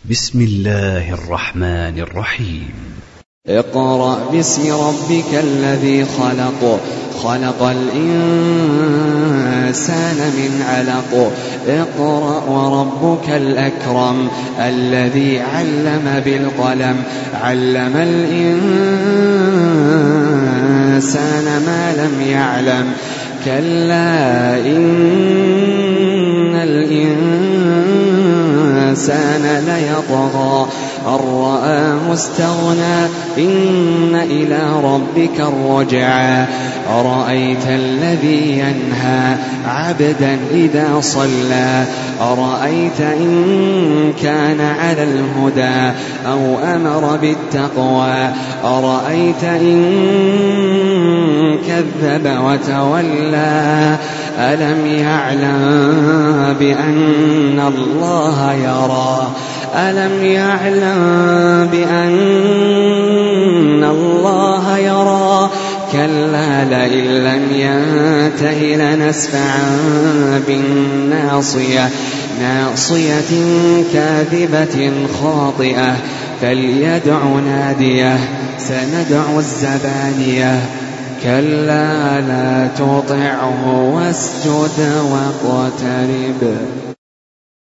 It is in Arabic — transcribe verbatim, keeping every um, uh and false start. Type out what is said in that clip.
بسم الله الرحمن الرحيم. اقرأ باسم ربك الذي خلق خلق الإنسان من علق اقرأ وربك الأكرم الذي علم بالقلم علم الإنسان ما لم يعلم كلا إن الإنسان ليطغى أن رآه استغنى إن إلى ربك الرجعى أرأيت الذي ينهى عبدا إذا صلى أرأيت إن كان على الهدى أو أمر بالتقوى أرأيت إن كذب وتولى ألم يعلم بأن الله يرى ألم يعلم بأن الله يرى كلا لئن لم ينته لنسفعا بالناصية ناصية كاذبة خاطئة فليدع ناديه سندع الزبانية كلا لا تطعه واسجد واقترب.